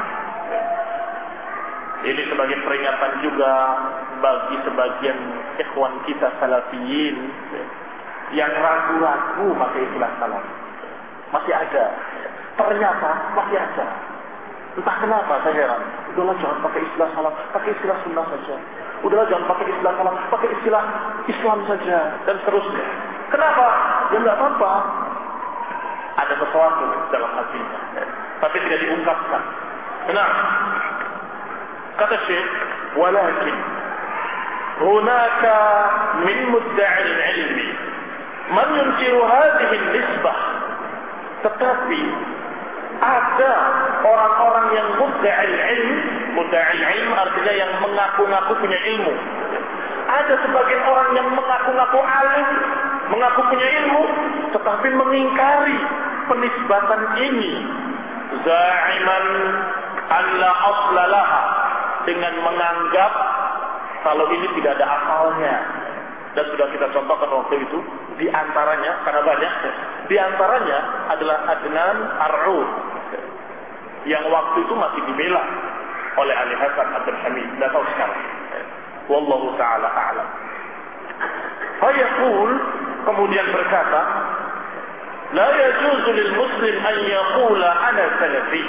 Ini sebagai peringatan juga bagi sebagian ikhwan kita salafiyin yang ragu-ragu pakai istilah salaf. Masih ada, ternyata masih ada. Entah kenapa saya heran. Udahlah jangan pakai istilah salaf, pakai istilah sunnah saja. Udahlah jangan pakai istilah salaf, pakai istilah Islam saja, dan seterusnya. Kenapa? Ya nggak apa-apa. Ada sesuatu dalam hatinya, tapi tidak diungkapkan. Kenapa? Kata Syekh, walakin hunaka min mudda'il ilmi man yunkiru hadhihi nisbah. Tetapi ada orang-orang yang mudda'il ilm, mudda'il ilm artinya yang mengaku-ngaku punya ilmu. Ada sebagian orang yang mengaku-ngaku alim, mengaku punya ilmu, tetapi mengingkari penisbatan ini. Za'iman alla aslalaha, dengan menganggap kalau ini tidak ada asalnya. Dan sudah kita contohkan waktu itu, di antaranya, karena banyak, di antaranya adalah Adnan Ar-Ud, yang waktu itu masih dibela oleh Ali Hasan Abdul Hamid. Tidak tahu sekarang. Wallahu ta'ala a'lam. Fayaqul, kemudian berkata, la yajuzu lil muslim an yaqula ana salafi.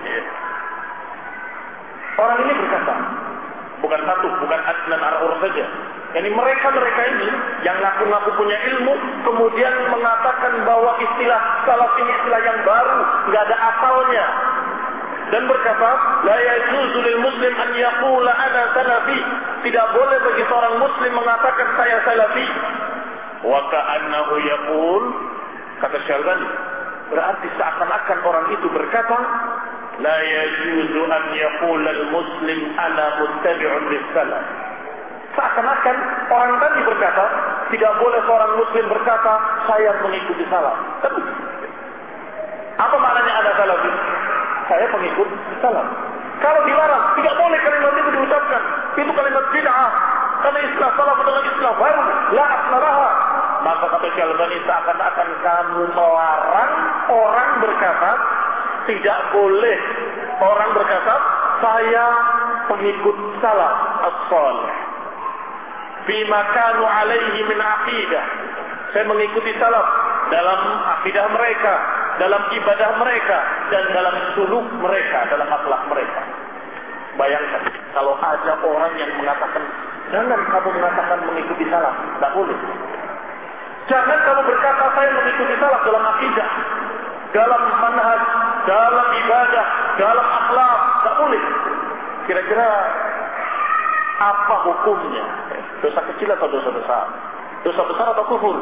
Orang ini berkata, bukan satu, bukan Adnan Ar-Ud saja. Yani mereka-mereka ini yang ngaku-ngaku punya ilmu, kemudian mengatakan bahwa istilah salaf ini istilah yang baru, nggak ada asalnya. Dan berkata, la yajuzu lil muslim an yaqula ana salafi. Tidak boleh bagi seorang muslim mengatakan saya salafi. Wa ka'annahu yaqul, kata Syalbani, berarti seakan-akan orang itu berkata, la yajuzu an yaqula al muslim ana muttabi'un lis salaf. Seakan-akan orang tadi berkata, tidak boleh seorang muslim berkata saya mengikuti salaf. Tapi apa maknanya ada salafi? Saya pengikut salaf. Kalau dilarang, tidak boleh kalimat itu diucapkan. Itu kalimat bid'ah. Karena istilah salaf adalah istilah baru, la aslalaha. Maka kata Syalbani, seakan-akan kamu melarang orang berkata, tidak boleh orang berkata saya pengikut salaf as-salih. Bima kanu alaihi min aqidah. Saya mengikuti salaf dalam akidah mereka, dalam ibadah mereka, dan dalam suluk mereka, dalam akhlak mereka. Bayangkan kalau ada orang yang mengatakan, jangan kamu mengatakan mengikuti salaf, tidak boleh. Jangan kamu berkata saya mengikuti salaf dalam akidah, dalam manhaj, dalam ibadah, dalam akhlak, tidak boleh. Kira-kira apa hukumnya? Dosa kecil atau dosa besar? Dosa besar atau kufur?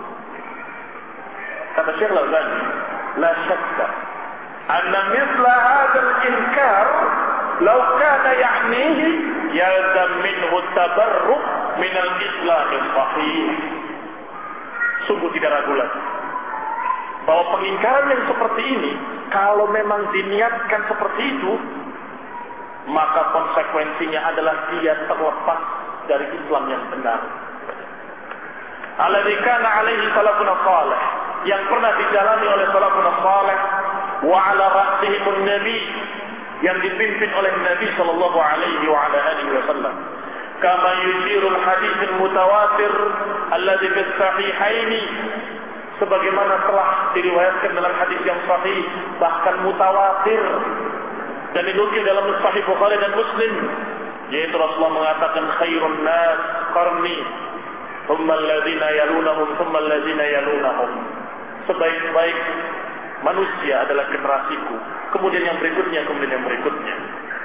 Kata Syekh Al-Albani, la syakka anna mithla hadha al-inkar law kana ya'nihi yalzam minhu tabarruk min al-islam as-sahih. Sungguh tidak ragu lagi bahwa pengingkaran yang seperti ini, kalau memang diniatkan seperti itu, maka konsekuensinya adalah dia terlepas dari Islam yang benar. Alladzi kana alaihi salafun salih, yang pernah dijalani oleh salafun salih, wa ala ra'sihim an-nabi, yang dipimpin oleh Nabi sallallahu alaihi wa ala alihi wasallam. Kama yushiru al-hadits al-mutawatir alladzi fi as-sahihain, sebagaimana telah diriwayatkan dalam hadis yang sahih, bahkan mutawatir, dan dinukil dalam Sahih Bukhari dan Muslim, yaitu Rasulullah mengatakan khairun nas qarni thumma alladzina yalunahum thumma alladzina yalunahum. Sebaik-baik manusia adalah generasiku, kemudian yang berikutnya, kemudian yang berikutnya.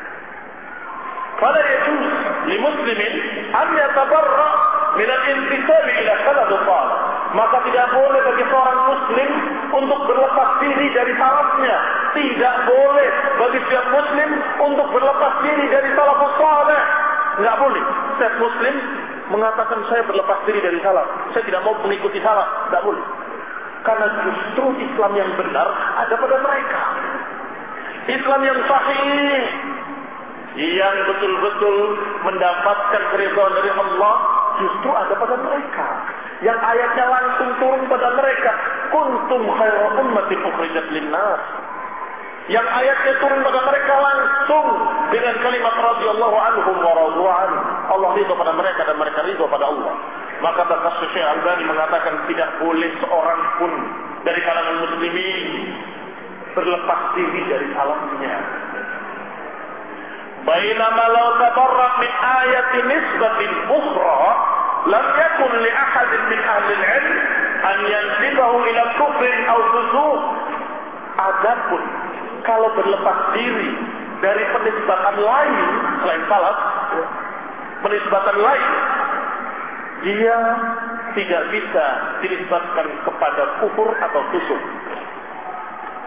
Fala yajuz li muslimin an yatabarra min al-intisab ila salaf salih. Maka tidak boleh bagi seorang muslim untuk berlepas diri dari salafnya. Tidak boleh bagi setiap muslim untuk berlepas diri dari salafus salih. Tidak boleh. Setiap muslim mengatakan saya berlepas diri dari salaf, saya tidak mau mengikuti salaf. Tidak boleh. Karena justru Islam yang benar ada pada mereka. Islam yang sahih, yang betul-betul mendapatkan keridhaan dari Allah, justru ada pada mereka. Yang ayatnya langsung turun pada mereka, kuntum khairu ummatin ukhrijat linnas. Yang ayatnya turun pada mereka langsung dengan kalimat radhiyallahu anhum wa radu an. Allah ridha pada mereka dan mereka ridha pada Allah. Maka kata Syekh Al-Albani mengatakan tidak boleh seorang pun dari kalangan muslimin berlepas diri dari salafnya. Bainama law tabarra min ayatin nisbatin ukhra lam yakun li ahadin min ahli al-'ilm an yansibahu ila kufrin aw fusuq. Adapun kalau berlepas diri dari penisbatan lain selain salaf, penisbatan lain, dia tidak bisa dinisbatkan kepada kufur atau fusuk.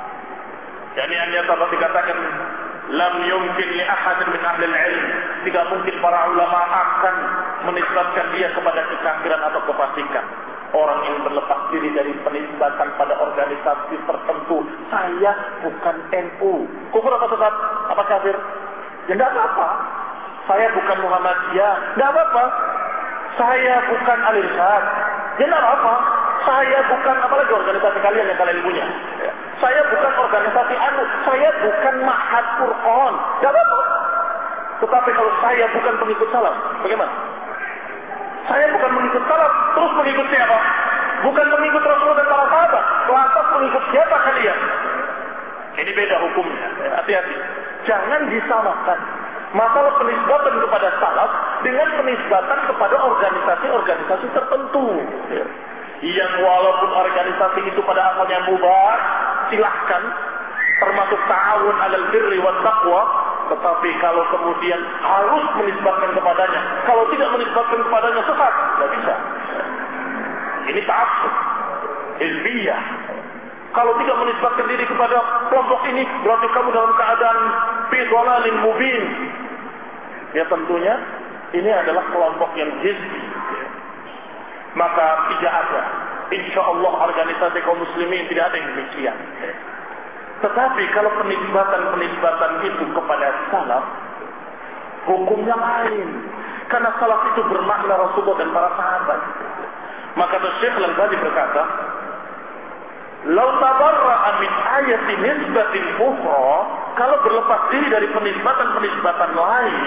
Yani hanya dapat dikatakan lam yumkin li ahadin min ahli ilm, tidak mungkin para ulama akan menisbatkan dia kepada kekafiran atau kefasikan. Orang yang berlepas diri dari penisbatan pada organisasi tertentu, saya bukan N U, kufur atau sesat? Apa kafir? Ya tidak apa-apa. Saya bukan Muhammadiyah, tidak apa-apa. Saya bukan Al-Irsyad, ya tidak apa-apa. Saya bukan apalagi organisasi kalian yang kalian punya. Ya. Saya bukan organisasi anu, saya bukan Ma'had Qur'an, tidak apa-apa. Tetapi kalau saya bukan pengikut salaf, bagaimana? Saya bukan mengikut salaf, terus mengikut siapa? Bukan mengikut Rasulullah dan para sahabat. Lantas mengikut siapa kalian? Ini beda hukumnya. Hati-hati. Jangan disamakan masalah penisbatan kepada salaf dengan penisbatan kepada organisasi-organisasi tertentu. Yang walaupun organisasi itu pada asalnya mubah, silahkan, termasuk ta'awun 'alal birri wat taqwa, tetapi kalau kemudian harus menisbatkan kepadanya, kalau tidak menisbatkan kepadanya sesat, tidak bisa. Ini ta'assub, hizbiyah. Kalau tidak menisbatkan diri kepada kelompok ini, berarti kamu dalam keadaan fi dhalalin mubin. Ya tentunya ini adalah kelompok yang hizbi. Maka tidak ada, insya Allah organisasi kaum muslimin tidak ada yang demikian. Tetapi kalau penisbatan-penisbatan itu kepada salaf, hukumnya lain. Karena salaf itu bermakna Rasulullah dan para sahabat. Maka Syekh Al-Albani berkata, "Lau tabarra'a min ayati nisbatin ukhra," kalau berlepas diri dari penisbatan-penisbatan lain,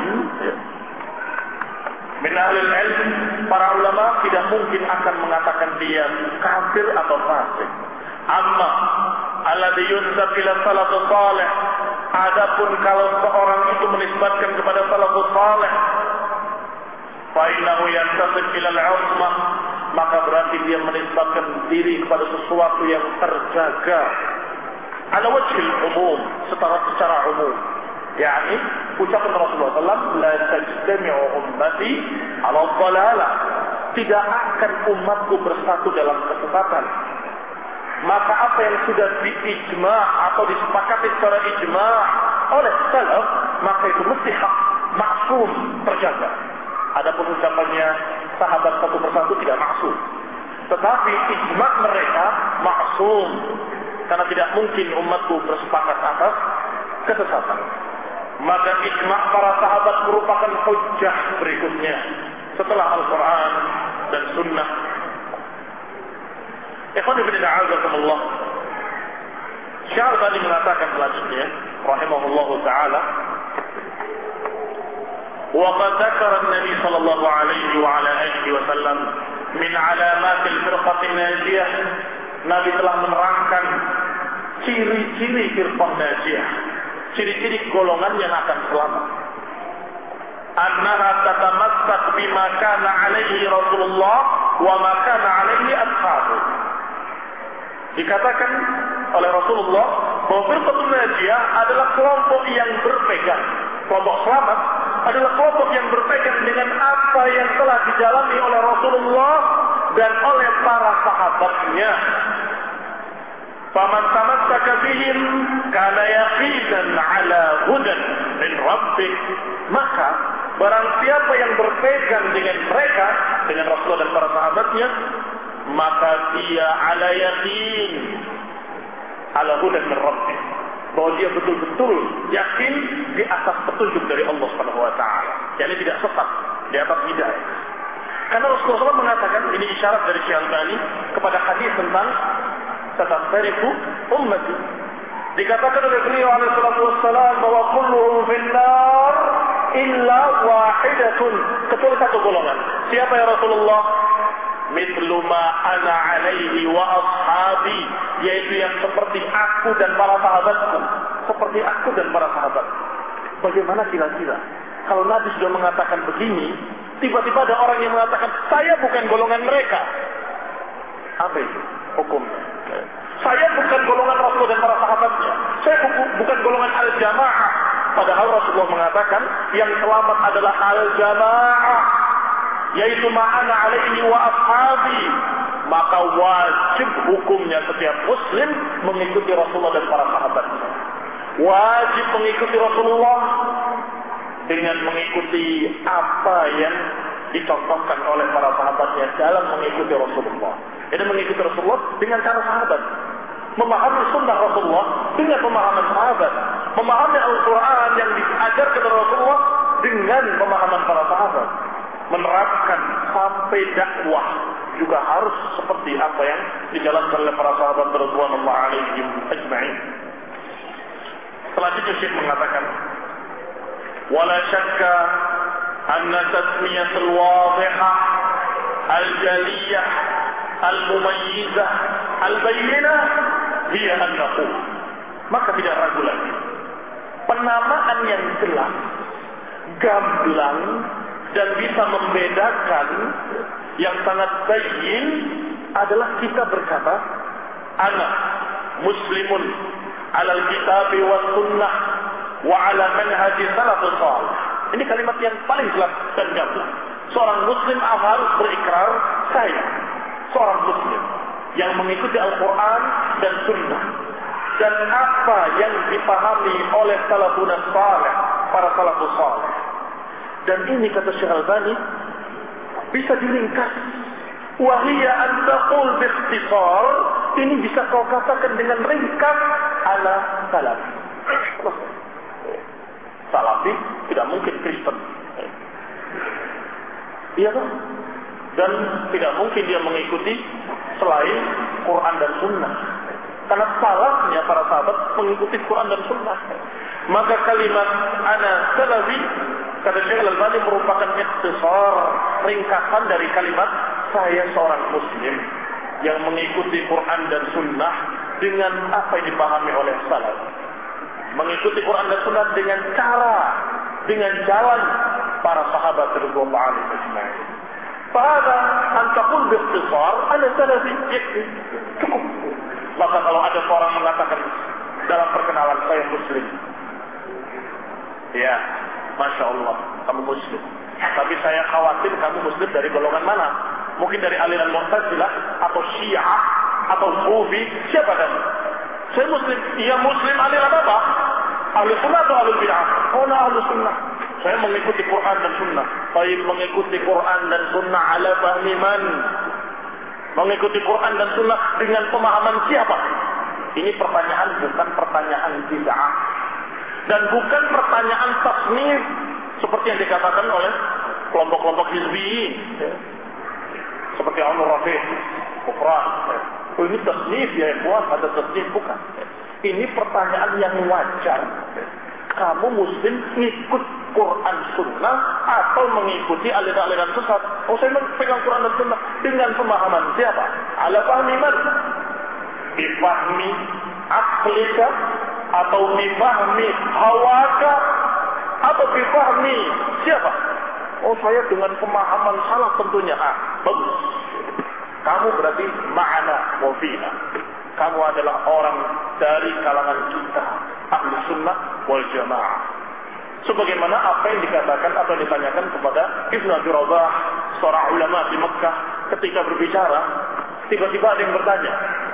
min ahli ilm, para ulama tidak mungkin akan mengatakan dia kafir atau fasik. Amma alladhi yunsab ila salafus salih, adapun kalau seorang itu menisbatkan kepada salafus salih, fa innahu yantasib ila al-'usmah, maka berarti dia menisbatkan diri kepada sesuatu yang terjaga ala wajhil umum, secara secara umum. Yani ucapan Rasulullah sallallahu alaihi wasallam, la tajtami'u ummati ala dhalalah, tidak akan umatku bersatu dalam kesesatan. Maka apa yang sudah diijma' atau disepakati secara ijma' oleh salaf, maka itu mesti hak, maksum, terjaga. Adapun ucapannya sahabat satu persatu tidak maksum, tetapi ijma' mereka maksum, karena tidak mungkin umatku bersepakat atas kesesatan. Maka ijma' para sahabat merupakan hujjah berikutnya setelah Al-Quran dan Sunnah. Ikhwan ibn a'azakumullah, Syekh tadi mengatakan selanjutnya rahimahullahu ta'ala, wa qad dzakara an-nabi sallallahu alaihi wa ala alihi wa sallam min alamatil firqatin najiyah, Nabi telah menerangkan ciri-ciri firqah najiyah, ciri-ciri golongan yang akan selamat. Annaha tatamassak bima kana alaihi Rasulullah wa ma kana alaihi ashabu. Dikatakan oleh Rasulullah bahwa firqatul najiyah adalah kelompok yang berpegang, kelompok selamat adalah kelompok yang berpegang dengan apa yang telah dijalani oleh Rasulullah dan oleh para sahabatnya. Faman tamassaka bihim kana yaqinan ala hudan min rabbih, maka barang siapa yang berpegang dengan mereka, dengan Rasulullah dan para sahabatnya, maka dia ala yaqin ala hudan min rabbih, bahwa dia betul-betul yakin di atas petunjuk dari Allah Subhanahu wa taala, yakni tidak sesat, di atas hidayah. Karena Rasulullah shallallahu alaihi wasallam mengatakan, ini isyarat dari Syekh Al-Albani kepada hadis tentang tatafariqu ummati. Dikatakan oleh beliau alaihi salatu wassalam bahwa kulluhum finnar illa wahidatun, kecuali satu golongan. Siapa ya Rasulullah? Mithlu ma ana alaihi wa ashabi, yaitu yang seperti aku dan para sahabatku, seperti aku dan para sahabat. Bagaimana kira-kira kalau Nabi sudah mengatakan begini, tiba-tiba ada orang yang mengatakan saya bukan golongan mereka? Apa itu hukumnya? Saya bukan golongan Rasulullah dan para sahabatnya, saya bukan golongan al-jamaah. Padahal Rasulullah mengatakan yang selamat adalah al-jamaah, yaitu ma'ana alaihi wa ashabi. Maka wajib hukumnya setiap muslim mengikuti Rasulullah dan para sahabatnya. wajib mengikuti Rasulullah dengan mengikuti apa yang dicontohkan oleh para sahabatnya dalam mengikuti Rasulullah. Jadi mengikuti Rasulullah dengan cara sahabat, memahami sunnah Rasulullah dengan pemahaman sahabat, memahami Al-Quran yang diajarkan oleh Rasulullah dengan pemahaman para sahabat, menerapkan sampai dakwah juga harus seperti apa yang dijalankan oleh para sahabat radhiyallahu alaihim ajma'in. Selanjutnya Syekh mengatakan, wala syakka anna tasmiyatul wadihah al-jaliyah al-mumayyizah al-bayyinah hiya an naqul. Maka tidak ragu lagi, penamaan yang jelas, gamblang dan bisa membedakan yang sangat bayyin adalah kita berkata, ana muslimun alal kitabi wa sunnah wa ala manhaji salafus salih. Ini kalimat yang paling jelas dan gamblang. Seorang muslim harus berikrar, saya seorang muslim yang mengikuti Al-Quran dan sunnah dan apa yang dipahami oleh salafun salih, para salafus salih. Dan ini kata Syekh Al-Albani bisa diringkas. Wahiyya an taqul bi ikhtisar, ini bisa kau katakan dengan ringkas ala salafi. Salafi tidak mungkin Kristen. Iya kan? Dan tidak mungkin dia mengikuti selain Quran dan Sunnah. Karena salafnya para sahabat mengikuti Quran dan Sunnah. Maka kalimat ana salafi kata Syekh Al-Albani merupakan ikhtisar, ringkasan dari kalimat saya seorang muslim yang mengikuti Quran dan Sunnah dengan apa yang dipahami oleh salaf. Mengikuti Quran dan Sunnah dengan cara, dengan jalan para sahabat radhiyallahu anhum ajma'in. Fahada an taqul bi ikhtisar ana salafi, cukup. Maka kalau ada seorang mengatakan dalam perkenalan saya muslim, ya Masya Allah, kamu muslim. Tapi saya khawatir kamu muslim dari golongan mana? Mungkin dari aliran Mu'tazilah atau Syiah atau Sufi. Siapa kamu? Saya muslim. Iya muslim aliran apa? Ahli sunnah atau ahli bid'ah? Oh, nah ahli sunnah. Saya mengikuti Quran dan sunnah. Baik, mengikuti Quran dan sunnah ala fahmi man? Mengikuti Quran dan sunnah dengan pemahaman siapa? Ini pertanyaan bukan pertanyaan bid'ah. Dan bukan pertanyaan tasnif seperti yang dikatakan oleh kelompok-kelompok hizbiyin, ya. Seperti Anur Rafiq, Kufran. Ya. Oh, ini tasnif ya, buat ada tasnif bukan. Ya. Ini pertanyaan yang wajar. Ya. Kamu muslim ngikut Quran Sunnah atau mengikuti aliran-aliran sesat? Oh, saya pegang Quran dan Sunnah dengan pemahaman siapa? Ala fahmi man? Bifahmi aklika atau bifahmi hawaka atau bifahmi siapa? Oh, saya dengan pemahaman salah tentunya. Ah, bagus. Kamu berarti ma'ana wa fina. Kamu adalah orang dari kalangan kita, ahli sunnah wal jamaah. Sebagaimana apa yang dikatakan atau ditanyakan kepada Ibnu Abi Rabah, seorang ulama di Mekah, ketika berbicara, tiba-tiba ada yang bertanya.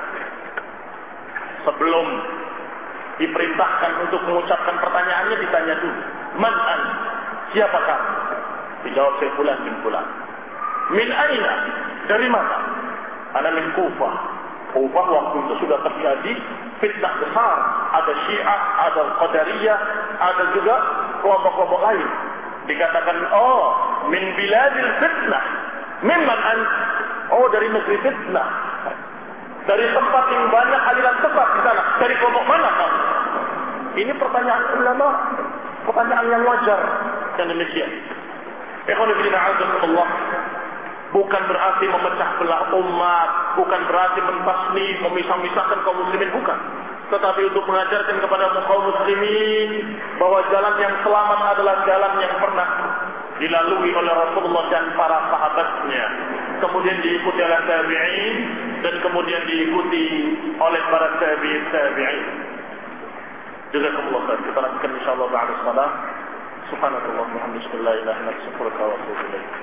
Sebelum diperintahkan untuk mengucapkan pertanyaannya, ditanya dulu, man an? Siapa kamu? Dijawab saya fulan bin fulan. Min aina? Dari mana? Ana min Kufah. Kufah waktu itu sudah terjadi fitnah besar. Ada Syiah, ada Qadariyah, ada juga kelompok-kelompok lain. Dikatakan, oh, min biladil fitnah. Mimman an? Oh, dari negeri fitnah. Dari tempat yang banyak aliran sesat di sana. Dari kelompok mana kamu? Ini pertanyaan ulama, pertanyaan yang wajar dan demikian. Ikhwan fillah a'azakumullah. Bukan berarti memecah belah umat, bukan berarti mentasnif, memisah-misahkan kaum muslimin, bukan. Tetapi untuk mengajarkan kepada kaum muslimin bahwa jalan yang selamat adalah jalan yang pernah dilalui oleh Rasulullah dan para sahabatnya, kemudian diikuti oleh tabi'in, dan kemudian diikuti oleh para tabi'in tabi'in. Jazakumullah khair. Kita lanjutkan insyaallah ba'da shalah. Subhanallah wa bihamdihi, la ilaha illa anta, astaghfiruka wa atubu ilaik.